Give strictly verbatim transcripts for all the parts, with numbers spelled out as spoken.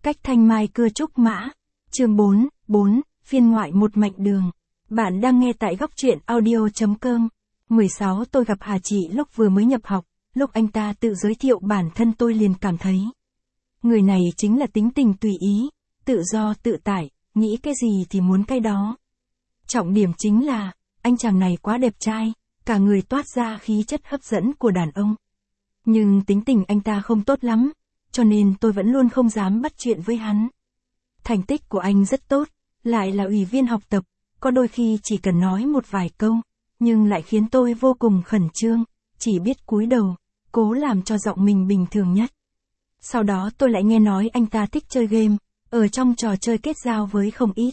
Cách thanh mai cưa trúc mã. Chương bốn, bốn, phiên ngoại một mạch đường. Bạn đang nghe tại góc truyện audio.com. mười sáu Tôi gặp Hà Chỉ lúc vừa mới nhập học, lúc anh ta tự giới thiệu bản thân tôi liền cảm thấy. Người này chính là tính tình tùy ý, tự do tự tại, nghĩ cái gì thì muốn cái đó. Trọng điểm chính là, anh chàng này quá đẹp trai, cả người toát ra khí chất hấp dẫn của đàn ông. Nhưng tính tình anh ta không tốt lắm, cho nên tôi vẫn luôn không dám bắt chuyện với hắn. Thành tích của anh rất tốt, lại là ủy viên học tập, có đôi khi chỉ cần nói một vài câu, nhưng lại khiến tôi vô cùng khẩn trương, chỉ biết cúi đầu, cố làm cho giọng mình bình thường nhất. Sau đó tôi lại nghe nói anh ta thích chơi game, ở trong trò chơi kết giao với không ít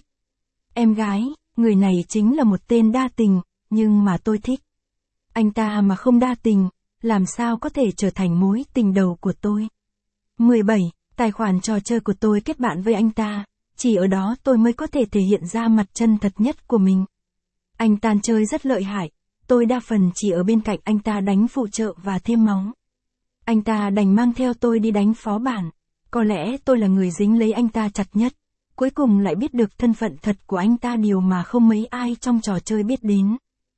em gái, người này chính là một tên đa tình, nhưng mà tôi thích. Anh ta mà không đa tình, làm sao có thể trở thành mối tình đầu của tôi. mười bảy. Tài khoản trò chơi của tôi kết bạn với anh ta, chỉ ở đó tôi mới có thể thể hiện ra mặt chân thật nhất của mình. Anh ta chơi rất lợi hại, tôi đa phần chỉ ở bên cạnh anh ta đánh phụ trợ và thêm máu. Anh ta đành mang theo tôi đi đánh phó bản, có lẽ tôi là người dính lấy anh ta chặt nhất, cuối cùng lại biết được thân phận thật của anh ta, điều mà không mấy ai trong trò chơi biết đến.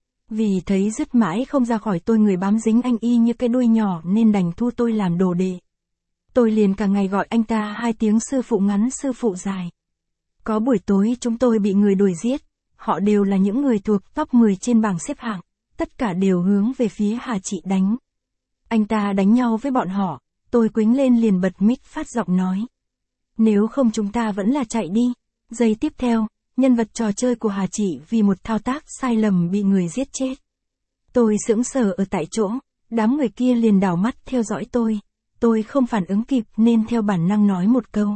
Vì thấy dứt mãi không ra khỏi tôi người bám dính anh y như cái đuôi nhỏ nên đành thu tôi làm đồ đệ. Tôi liền cả ngày gọi anh ta hai tiếng sư phụ ngắn sư phụ dài. Có buổi tối chúng tôi bị người đuổi giết, họ đều là những người thuộc top mười trên bảng xếp hạng, tất cả đều hướng về phía Hà Chỉ đánh. Anh ta đánh nhau với bọn họ, tôi quýnh lên liền bật mic phát giọng nói. Nếu không chúng ta vẫn là chạy đi. Giây tiếp theo, nhân vật trò chơi của Hà Chỉ vì một thao tác sai lầm bị người giết chết. Tôi sững sờ ở tại chỗ, đám người kia liền đảo mắt theo dõi tôi. Tôi không phản ứng kịp nên theo bản năng nói một câu.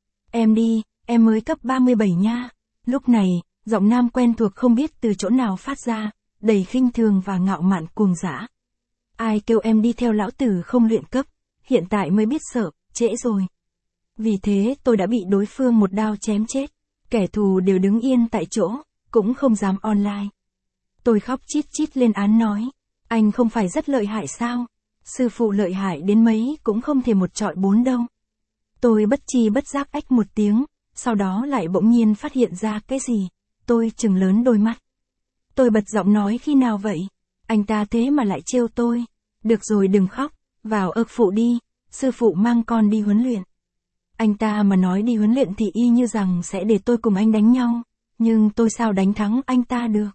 Em đi, em mới cấp ba mươi bảy nha. Lúc này, giọng nam quen thuộc không biết từ chỗ nào phát ra, đầy khinh thường và ngạo mạn cuồng dã. Ai kêu em đi theo lão tử không luyện cấp, hiện tại mới biết sợ, trễ rồi. Vì thế tôi đã bị đối phương một đao chém chết, kẻ thù đều đứng yên tại chỗ, cũng không dám online. Tôi khóc chít chít lên án nói, anh không phải rất lợi hại sao? Sư phụ lợi hại đến mấy cũng không thể một trọi bốn đâu. Tôi bất chi bất giác ách một tiếng, sau đó lại bỗng nhiên phát hiện ra cái gì, tôi trừng lớn đôi mắt. Tôi bật giọng nói khi nào vậy? Anh ta thế mà lại trêu tôi. Được rồi đừng khóc, vào ực phụ đi, sư phụ mang con đi huấn luyện. Anh ta mà nói đi huấn luyện thì y như rằng sẽ để tôi cùng anh đánh nhau, nhưng tôi sao đánh thắng anh ta được.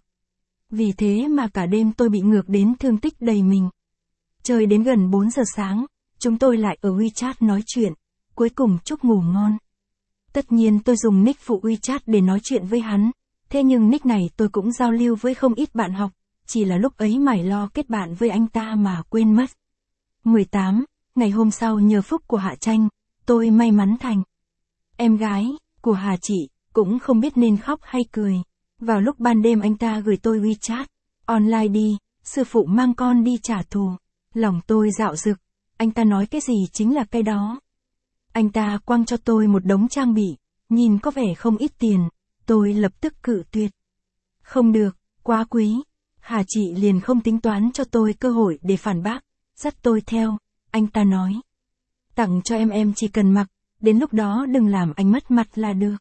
Vì thế mà cả đêm tôi bị ngược đến thương tích đầy mình. Chơi đến gần bốn giờ sáng, chúng tôi lại ở WeChat nói chuyện, cuối cùng chúc ngủ ngon. Tất nhiên tôi dùng nick phụ WeChat để nói chuyện với hắn, thế nhưng nick này tôi cũng giao lưu với không ít bạn học, chỉ là lúc ấy mải lo kết bạn với anh ta mà quên mất. mười tám. Ngày hôm sau nhờ phúc của Hạ Tranh, tôi may mắn thành em gái của Hà Chỉ, cũng không biết nên khóc hay cười. Vào lúc ban đêm anh ta gửi tôi WeChat, online đi, sư phụ mang con đi trả thù. Lòng tôi dạo dực, anh ta nói cái gì chính là cái đó. Anh ta quăng cho tôi một đống trang bị, nhìn có vẻ không ít tiền, tôi lập tức cự tuyệt. Không được, quá quý. Hà Chỉ liền không tính toán cho tôi cơ hội để phản bác, dắt tôi theo, anh ta nói. Tặng cho em em chỉ cần mặc, đến lúc đó đừng làm anh mất mặt là được.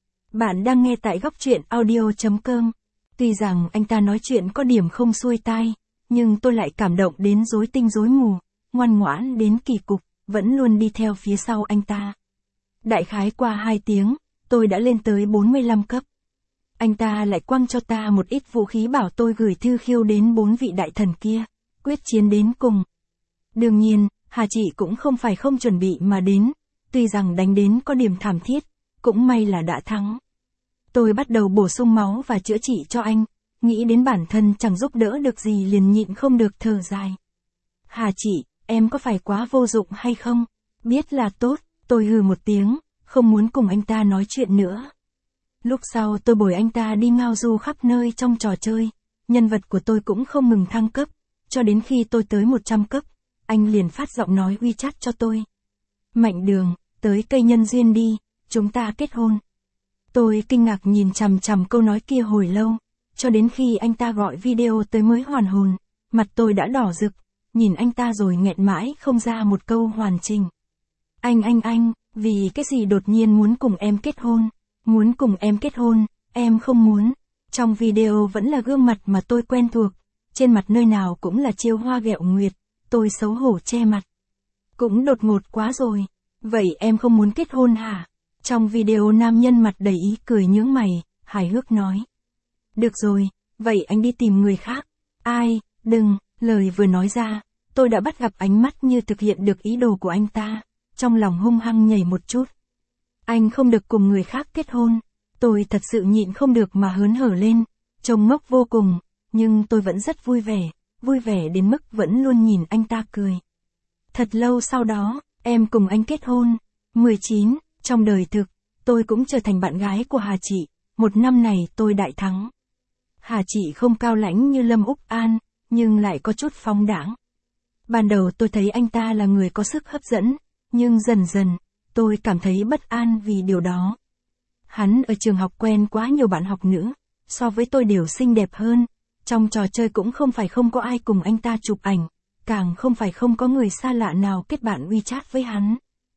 Bạn đang nghe tại góc truyện audio.com. Tuy rằng anh ta nói chuyện có điểm không xuôi tai, nhưng tôi lại cảm động đến rối tinh rối mù, ngoan ngoãn đến kỳ cục, vẫn luôn đi theo phía sau anh ta. Đại khái qua hai tiếng, tôi đã lên tới bốn mươi lăm cấp. Anh ta lại quăng cho ta một ít vũ khí bảo tôi gửi thư khiêu đến bốn vị đại thần kia, quyết chiến đến cùng. Đương nhiên, Hà Chỉ cũng không phải không chuẩn bị mà đến, tuy rằng đánh đến có điểm thảm thiết, cũng may là đã thắng. Tôi bắt đầu bổ sung máu và chữa trị cho anh, nghĩ đến bản thân chẳng giúp đỡ được gì liền nhịn không được thở dài. Hà Chỉ, em có phải quá vô dụng hay không? Biết là tốt, tôi hừ một tiếng, không muốn cùng anh ta nói chuyện nữa. Lúc sau tôi bồi anh ta đi ngao du khắp nơi trong trò chơi, nhân vật của tôi cũng không ngừng thăng cấp, cho đến khi tôi tới một trăm cấp, anh liền phát giọng nói WeChat cho tôi. Mạnh Đường, tới cây nhân duyên đi, chúng ta kết hôn. Tôi kinh ngạc nhìn chằm chằm câu nói kia hồi lâu, cho đến khi anh ta gọi video tới mới hoàn hồn, mặt tôi đã đỏ rực, nhìn anh ta rồi nghẹn mãi không ra một câu hoàn chỉnh. Anh anh anh, Vì cái gì đột nhiên muốn cùng em kết hôn? Muốn cùng em kết hôn, em không muốn. Trong video vẫn là gương mặt mà tôi quen thuộc. Trên mặt nơi nào cũng là chiêu hoa ghẹo nguyệt. Tôi xấu hổ che mặt. Cũng đột ngột quá rồi. Vậy em không muốn kết hôn hả? Trong video nam nhân mặt đầy ý cười nhướng mày, hài hước nói. Được rồi, vậy anh đi tìm người khác. Ai, đừng, lời vừa nói ra, tôi đã bắt gặp ánh mắt như thực hiện được ý đồ của anh ta. Trong lòng hung hăng nhảy một chút. Anh không được cùng người khác kết hôn. Tôi thật sự nhịn không được mà hớn hở lên. Trông ngốc vô cùng, nhưng tôi vẫn rất vui vẻ. Vui vẻ đến mức vẫn luôn nhìn anh ta cười. Thật lâu sau đó, em cùng anh kết hôn. mười chín, trong đời thực, tôi cũng trở thành bạn gái của Hà Chị. Một năm này tôi đại thắng. Hà Chị không cao lãnh như Lâm Úc An, nhưng lại có chút phóng đãng. Ban đầu tôi thấy anh ta là người có sức hấp dẫn, nhưng dần dần, tôi cảm thấy bất an vì điều đó. Hắn ở trường học quen quá nhiều bạn học nữ, so với tôi đều xinh đẹp hơn. Trong trò chơi cũng không phải không có ai cùng anh ta chụp ảnh, càng không phải không có người xa lạ nào kết bạn WeChat với hắn.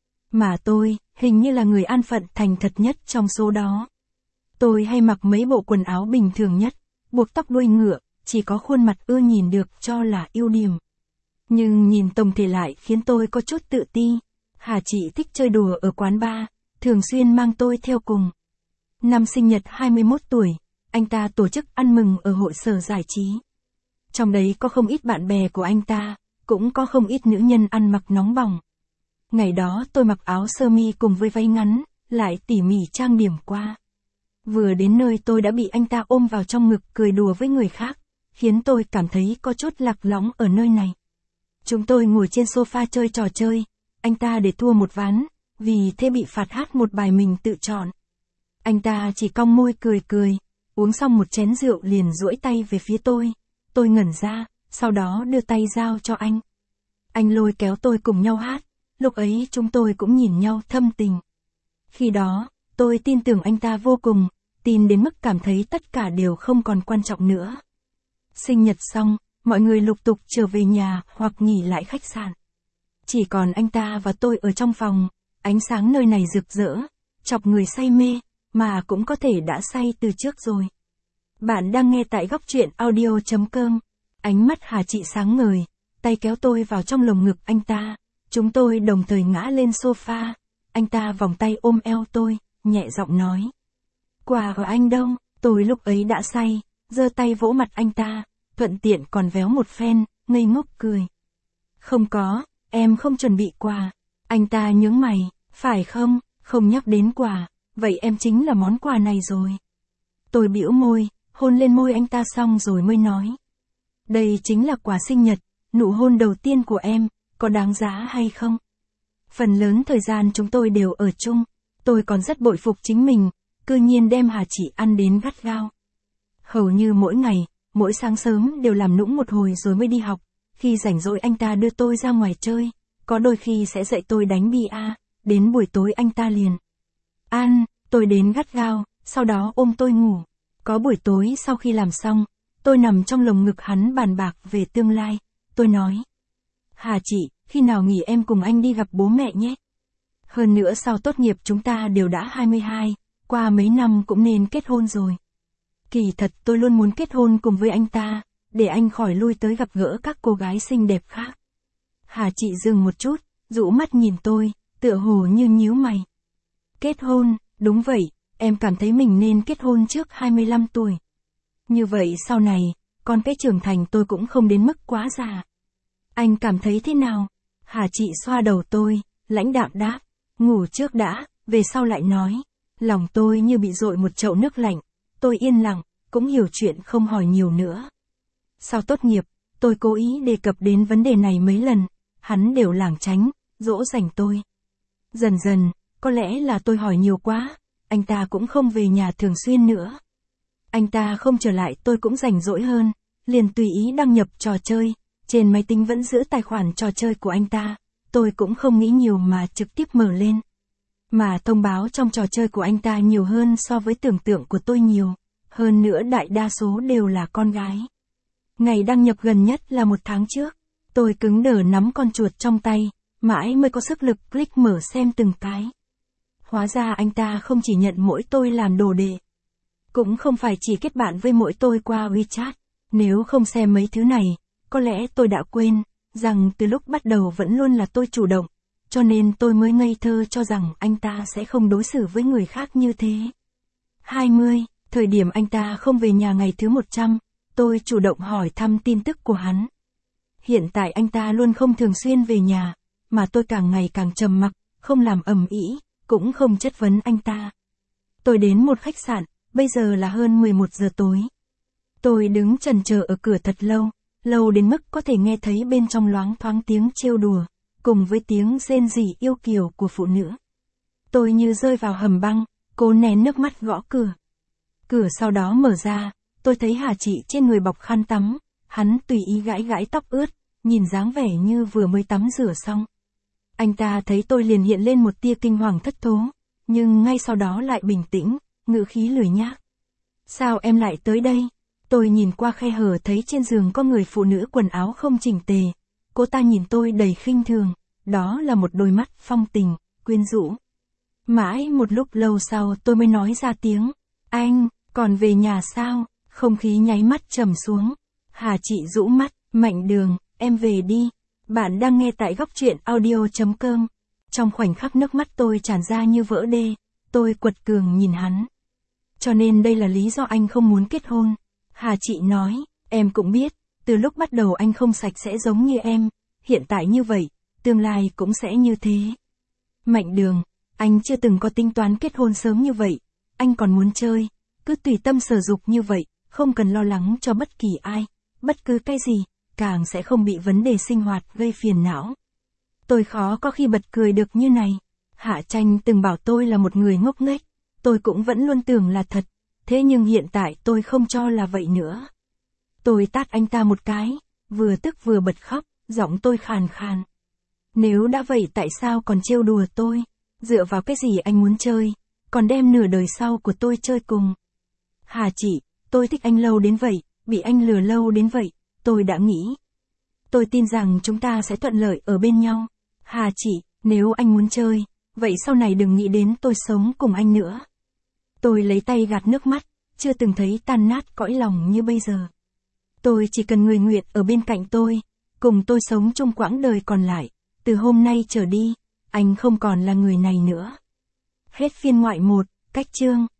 Mà tôi, hình như là người an phận thành thật nhất trong số đó. Tôi hay mặc mấy bộ quần áo bình thường nhất, buộc tóc đuôi ngựa, chỉ có khuôn mặt ưa nhìn được cho là ưu điểm. Nhưng nhìn tổng thể lại khiến tôi có chút tự ti. Hà Chị thích chơi đùa ở quán bar, thường xuyên mang tôi theo cùng. Năm sinh nhật hai mươi mốt tuổi, anh ta tổ chức ăn mừng ở hội sở giải trí. Trong đấy có không ít bạn bè của anh ta, cũng có không ít nữ nhân ăn mặc nóng bỏng. Ngày đó tôi mặc áo sơ mi cùng với váy ngắn, lại tỉ mỉ trang điểm qua. Vừa đến nơi tôi đã bị anh ta ôm vào trong ngực cười đùa với người khác, khiến tôi cảm thấy có chút lạc lõng ở nơi này. Chúng tôi ngồi trên sofa chơi trò chơi, anh ta để thua một ván, vì thế bị phạt hát một bài mình tự chọn. Anh ta chỉ cong môi cười cười, uống xong một chén rượu liền duỗi tay về phía tôi. Tôi ngẩn ra, sau đó đưa tay giao cho anh. Anh lôi kéo tôi cùng nhau hát, lúc ấy chúng tôi cũng nhìn nhau thâm tình. Khi đó, tôi tin tưởng anh ta vô cùng, tin đến mức cảm thấy tất cả đều không còn quan trọng nữa. Sinh nhật xong, mọi người lục tục trở về nhà hoặc nghỉ lại khách sạn. Chỉ còn anh ta và tôi ở trong phòng, ánh sáng nơi này rực rỡ, chọc người say mê, mà cũng có thể đã say từ trước rồi. Bạn đang nghe tại góc truyện audio chấm com. Ánh mắt Hà Chị sáng ngời, tay kéo tôi vào trong lồng ngực anh ta. Chúng tôi đồng thời ngã lên sofa. Anh ta vòng tay ôm eo tôi, nhẹ giọng nói. Quà của anh đâu? Tôi lúc ấy đã say, giơ tay vỗ mặt anh ta, thuận tiện còn véo một phen, ngây ngốc cười. Không có, em không chuẩn bị quà. Anh ta nhướng mày, phải không, không nhắc đến quà, vậy em chính là món quà này rồi. Tôi bĩu môi, hôn lên môi anh ta xong rồi mới nói. Đây chính là quà sinh nhật, nụ hôn đầu tiên của em, có đáng giá hay không? Phần lớn thời gian chúng tôi đều ở chung, tôi còn rất bội phục chính mình, cư nhiên đem Hà Chị ăn đến gắt gao. Hầu như mỗi ngày, mỗi sáng sớm đều làm nũng một hồi rồi mới đi học, khi rảnh rỗi anh ta đưa tôi ra ngoài chơi, có đôi khi sẽ dạy tôi đánh bia, đến buổi tối anh ta liền ăn, tôi đến gắt gao, sau đó ôm tôi ngủ. Có buổi tối sau khi làm xong, tôi nằm trong lồng ngực hắn bàn bạc về tương lai, tôi nói. Hà Chị, khi nào nghỉ em cùng anh đi gặp bố mẹ nhé. Hơn nữa sau tốt nghiệp chúng ta đều đã hai mươi hai, qua mấy năm cũng nên kết hôn rồi. Kỳ thật tôi luôn muốn kết hôn cùng với anh ta, để anh khỏi lui tới gặp gỡ các cô gái xinh đẹp khác. Hà Chị dừng một chút, dụ mắt nhìn tôi, tựa hồ như nhíu mày. Kết hôn, đúng vậy, em cảm thấy mình nên kết hôn trước hai mươi lăm tuổi. Như vậy sau này, còn cái trưởng thành tôi cũng không đến mức quá già. Anh cảm thấy thế nào? Hà Chị xoa đầu tôi, lãnh đạm đáp, ngủ trước đã, về sau lại nói. Lòng tôi như bị dội một chậu nước lạnh, tôi yên lặng, cũng hiểu chuyện không hỏi nhiều nữa. Sau tốt nghiệp, tôi cố ý đề cập đến vấn đề này mấy lần, hắn đều lảng tránh, dỗ dành tôi. Dần dần, có lẽ là tôi hỏi nhiều quá, anh ta cũng không về nhà thường xuyên nữa. Anh ta không trở lại tôi cũng rảnh rỗi hơn, liền tùy ý đăng nhập trò chơi, trên máy tính vẫn giữ tài khoản trò chơi của anh ta, tôi cũng không nghĩ nhiều mà trực tiếp mở lên. Mà thông báo trong trò chơi của anh ta nhiều hơn so với tưởng tượng của tôi nhiều, hơn nữa đại đa số đều là con gái. Ngày đăng nhập gần nhất là một tháng trước, tôi cứng đờ nắm con chuột trong tay, mãi mới có sức lực click mở xem từng cái. Hóa ra anh ta không chỉ nhận mỗi tôi làm đồ đệ. Cũng không phải chỉ kết bạn với mỗi tôi qua WeChat. Nếu không xem mấy thứ này, có lẽ tôi đã quên, rằng từ lúc bắt đầu vẫn luôn là tôi chủ động. Cho nên tôi mới ngây thơ cho rằng anh ta sẽ không đối xử với người khác như thế. hai mươi, thời điểm anh ta không về nhà ngày thứ một trăm, tôi chủ động hỏi thăm tin tức của hắn. Hiện tại anh ta luôn không thường xuyên về nhà, mà tôi càng ngày càng trầm mặc, không làm ầm ĩ, cũng không chất vấn anh ta. Tôi đến một khách sạn, bây giờ là hơn mười một giờ tối. Tôi đứng chần chờ ở cửa thật lâu, lâu đến mức có thể nghe thấy bên trong loáng thoáng tiếng trêu đùa, cùng với tiếng rên rỉ yêu kiều của phụ nữ. Tôi như rơi vào hầm băng, cố nén nước mắt gõ cửa. Cửa sau đó mở ra, tôi thấy Hà Chị trên người bọc khăn tắm, hắn tùy ý gãi gãi tóc ướt, nhìn dáng vẻ như vừa mới tắm rửa xong. Anh ta thấy tôi liền hiện lên một tia kinh hoàng thất thố, nhưng ngay sau đó lại bình tĩnh, ngữ khí lười nhác. Sao em lại tới đây? Tôi nhìn qua khe hở thấy trên giường có người phụ nữ quần áo không chỉnh tề. Cô ta nhìn tôi đầy khinh thường, đó là một đôi mắt phong tình, quyến rũ. Mãi một lúc lâu sau tôi mới nói ra tiếng, anh, còn về nhà sao? Không khí nháy mắt trầm xuống. Hà Chị rũ mắt, Mạnh Đường, em về đi. Bạn đang nghe tại góc truyện audio chấm com. Trong khoảnh khắc nước mắt tôi tràn ra như vỡ đê, tôi quật cường nhìn hắn. Cho nên đây là lý do anh không muốn kết hôn. Hà Chị nói, em cũng biết, từ lúc bắt đầu anh không sạch sẽ giống như em, hiện tại như vậy, tương lai cũng sẽ như thế. Mạnh Đường, anh chưa từng có tính toán kết hôn sớm như vậy, anh còn muốn chơi, cứ tùy tâm sở dục như vậy, không cần lo lắng cho bất kỳ ai, bất cứ cái gì, càng sẽ không bị vấn đề sinh hoạt gây phiền não. Tôi khó có khi bật cười được như này. Hạ Tranh từng bảo tôi là một người ngốc nghếch, tôi cũng vẫn luôn tưởng là thật, thế nhưng hiện tại tôi không cho là vậy nữa. Tôi tát anh ta một cái, vừa tức vừa bật khóc, giọng tôi khàn khàn. Nếu đã vậy tại sao còn trêu đùa tôi? Dựa vào cái gì anh muốn chơi, còn đem nửa đời sau của tôi chơi cùng? Hà Chị, tôi thích anh lâu đến vậy, bị anh lừa lâu đến vậy, tôi đã nghĩ. Tôi tin rằng chúng ta sẽ thuận lợi ở bên nhau. Hà Chị, nếu anh muốn chơi, vậy sau này đừng nghĩ đến tôi sống cùng anh nữa. Tôi lấy tay gạt nước mắt, chưa từng thấy tan nát cõi lòng như bây giờ. Tôi chỉ cần người Nguyệt ở bên cạnh tôi, cùng tôi sống chung quãng đời còn lại, từ hôm nay trở đi, anh không còn là người này nữa. Hết phiên ngoại một, cách chương.